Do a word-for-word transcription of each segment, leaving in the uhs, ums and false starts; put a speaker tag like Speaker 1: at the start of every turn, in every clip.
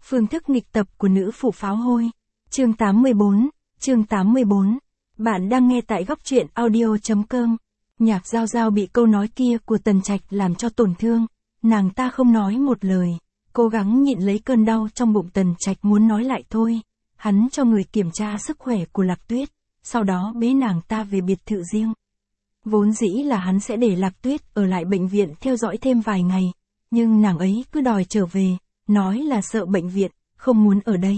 Speaker 1: Phương thức nghịch tập của nữ phụ pháo hôi. Chương tám mươi bốn, chương tám mươi bốn. Bạn đang nghe tại góc truyện audio chấm com. Nhạc Giao Giao bị câu nói kia của Tần Trạch làm cho tổn thương, nàng ta không nói một lời, cố gắng nhịn lấy cơn đau trong bụng. Tần Trạch muốn nói lại thôi, hắn cho người kiểm tra sức khỏe của Lạc Tuyết, sau đó bế nàng ta về biệt thự riêng. Vốn dĩ là hắn sẽ để Lạc Tuyết ở lại bệnh viện theo dõi thêm vài ngày, nhưng nàng ấy cứ đòi trở về, nói là sợ bệnh viện, không muốn ở đây.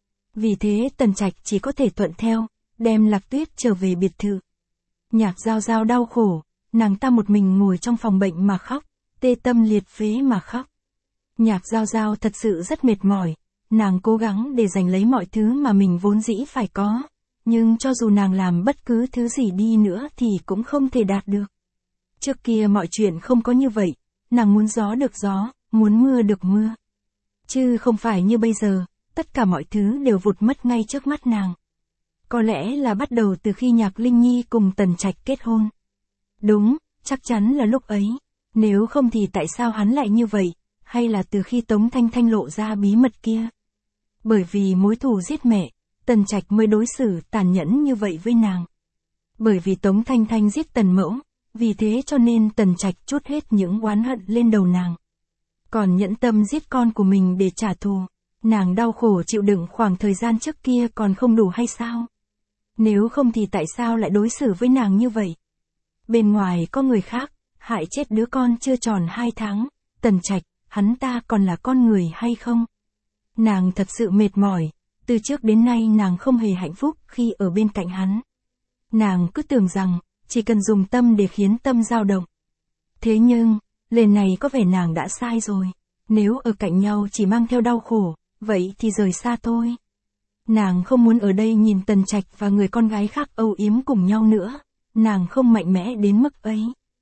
Speaker 1: Vì thế Tần Trạch chỉ có thể thuận theo, đem Lạc Tuyết trở về biệt thự. Nhạc Giao Giao đau khổ, nàng ta một mình ngồi trong phòng bệnh mà khóc, tê tâm liệt phế mà khóc. Nhạc Giao Giao thật sự rất mệt mỏi, nàng cố gắng để giành lấy mọi thứ mà mình vốn dĩ phải có, nhưng cho dù nàng làm bất cứ thứ gì đi nữa thì cũng không thể đạt được. Trước kia mọi chuyện không có như vậy, nàng muốn gió được gió, muốn mưa được mưa. Chứ không phải như bây giờ, tất cả mọi thứ đều vụt mất ngay trước mắt nàng. Có lẽ là bắt đầu từ khi Nhạc Linh Nhi cùng Tần Trạch kết hôn. Đúng, chắc chắn là lúc ấy. Nếu không thì tại sao hắn lại như vậy, hay là từ khi Tống Thanh Thanh lộ ra bí mật kia. Bởi vì mối thù giết mẹ, Tần Trạch mới đối xử tàn nhẫn như vậy với nàng. Bởi vì Tống Thanh Thanh giết Tần Mẫu, vì thế cho nên Tần Trạch trút hết những oán hận lên đầu nàng. Còn nhẫn tâm giết con của mình để trả thù, nàng đau khổ chịu đựng khoảng thời gian trước kia còn không đủ hay sao? Nếu không thì tại sao lại đối xử với nàng như vậy? Bên ngoài có người khác, hại chết đứa con chưa tròn hai tháng, Tần Trạch, hắn ta còn là con người hay không? Nàng thật sự mệt mỏi, từ trước đến nay nàng không hề hạnh phúc khi ở bên cạnh hắn. Nàng cứ tưởng rằng, chỉ cần dùng tâm để khiến tâm dao động. Thế nhưng, lần này có vẻ nàng đã sai rồi. Nếu ở cạnh nhau chỉ mang theo đau khổ, vậy thì rời xa thôi. Nàng không muốn ở đây nhìn Tần Trạch và người con gái khác âu yếm cùng nhau nữa. Nàng không mạnh mẽ đến mức ấy.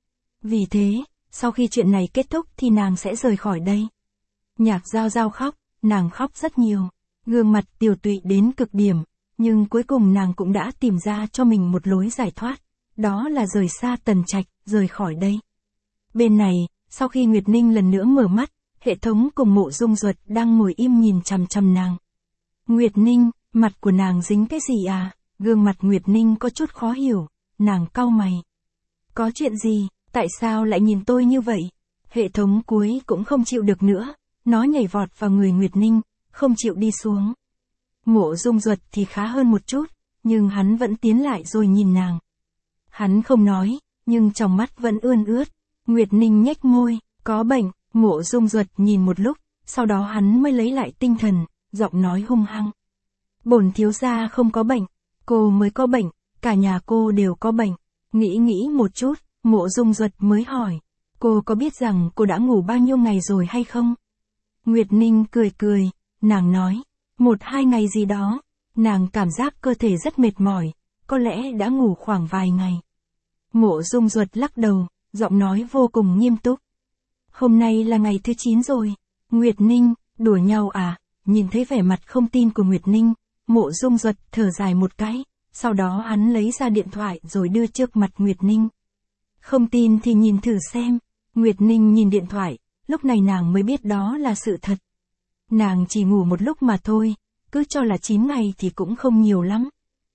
Speaker 1: Vì thế, sau khi chuyện này kết thúc thì nàng sẽ rời khỏi đây. Nhạc Giao Giao khóc, nàng khóc rất nhiều. Gương mặt tiều tụy đến cực điểm, nhưng cuối cùng nàng cũng đã tìm ra cho mình một lối giải thoát. Đó là rời xa Tần Trạch, rời khỏi đây. Bên này, sau khi Nguyệt Ninh lần nữa mở mắt, Hệ thống cùng Mộ Dung Duật đang ngồi im nhìn chằm chằm nàng. Nguyệt Ninh, mặt của nàng dính cái gì à? Gương mặt Nguyệt Ninh có chút khó hiểu, nàng cau mày. Có chuyện gì, tại sao lại nhìn tôi như vậy? Hệ thống cuối cũng không chịu được nữa, nó nhảy vọt vào người Nguyệt Ninh, không chịu đi xuống. Mộ Dung Duật thì khá hơn một chút, nhưng hắn vẫn tiến lại rồi nhìn nàng. Hắn không nói, nhưng trong mắt vẫn ươn ướt. Nguyệt Ninh nhếch môi, có bệnh. Mộ Dung Duật nhìn một lúc, sau đó hắn mới lấy lại tinh thần, giọng nói hung hăng. Bổn thiếu gia không có bệnh, cô mới có bệnh, cả nhà cô đều có bệnh. Nghĩ nghĩ một chút, Mộ Dung Duật mới hỏi, cô có biết rằng cô đã ngủ bao nhiêu ngày rồi hay không? Nguyệt Ninh cười cười, nàng nói, một hai ngày gì đó, nàng cảm giác cơ thể rất mệt mỏi, có lẽ đã ngủ khoảng vài ngày. Mộ Dung Duật lắc đầu, giọng nói vô cùng nghiêm túc. Hôm nay là ngày thứ chín rồi. Nguyệt Ninh, đùa nhau à? Nhìn thấy vẻ mặt không tin của Nguyệt Ninh, Mộ Dung Duật thở dài một cái, sau đó hắn lấy ra điện thoại rồi đưa trước mặt Nguyệt Ninh. Không tin thì nhìn thử xem. Nguyệt Ninh nhìn điện thoại, lúc này nàng mới biết đó là sự thật. Nàng chỉ ngủ một lúc mà thôi, cứ cho là chín ngày thì cũng không nhiều lắm.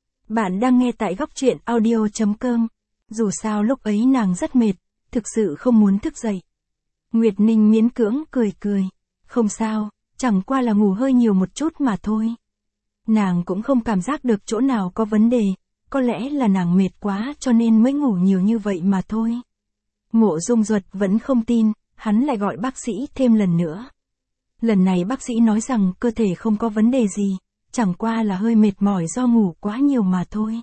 Speaker 1: Bạn đang nghe tại góc truyện audio chấm com. Dù sao lúc ấy nàng rất mệt, thực sự không muốn thức dậy. Nguyệt Ninh miễn cưỡng cười cười. Không sao, chẳng qua là ngủ hơi nhiều một chút mà thôi. Nàng cũng không cảm giác được chỗ nào có vấn đề, có lẽ là nàng mệt quá cho nên mới ngủ nhiều như vậy mà thôi. Mộ Dung Duật vẫn không tin, hắn lại gọi bác sĩ thêm lần nữa. Lần này bác sĩ nói rằng cơ thể không có vấn đề gì, chẳng qua là hơi mệt mỏi do ngủ quá nhiều mà thôi.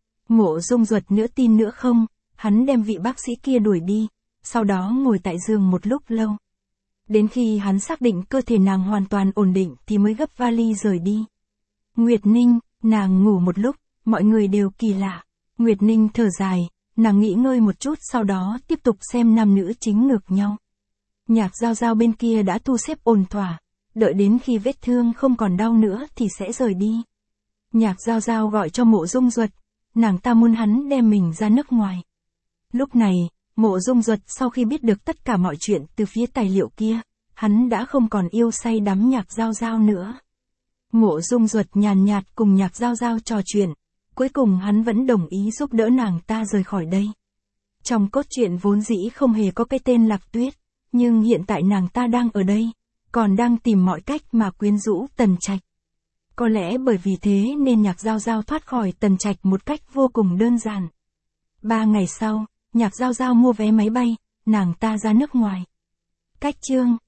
Speaker 1: Mộ Dung Duật nữa tin nữa không, hắn đem vị bác sĩ kia đuổi đi. Sau đó ngồi tại giường một lúc lâu. Đến khi hắn xác định cơ thể nàng hoàn toàn ổn định thì mới gấp vali rời đi. Nguyệt Ninh, nàng ngủ một lúc, mọi người đều kỳ lạ. Nguyệt Ninh thở dài, nàng nghỉ ngơi một chút sau đó tiếp tục xem nam nữ chính ngược nhau. Nhạc Giao Giao bên kia đã thu xếp ổn thỏa, đợi đến khi vết thương không còn đau nữa thì sẽ rời đi. Nhạc Giao Giao gọi cho Mộ Dung Duật, nàng ta muốn hắn đem mình ra nước ngoài. Lúc này, Mộ Dung Duật sau khi biết được tất cả mọi chuyện từ phía tài liệu kia, hắn đã không còn yêu say đắm Nhạc Giao Giao nữa. Mộ Dung Duật nhàn nhạt cùng Nhạc Giao Giao trò chuyện, cuối cùng hắn vẫn đồng ý giúp đỡ nàng ta rời khỏi đây. Trong cốt truyện vốn dĩ không hề có cái tên Lạc Tuyết, nhưng hiện tại nàng ta đang ở đây, còn đang tìm mọi cách mà quyến rũ Tần Trạch. Có lẽ bởi vì thế nên Nhạc Giao Giao thoát khỏi Tần Trạch một cách vô cùng đơn giản. Ba ngày sau, Nhạc Giao Giao mua vé máy bay, nàng ta ra nước ngoài. Cách chương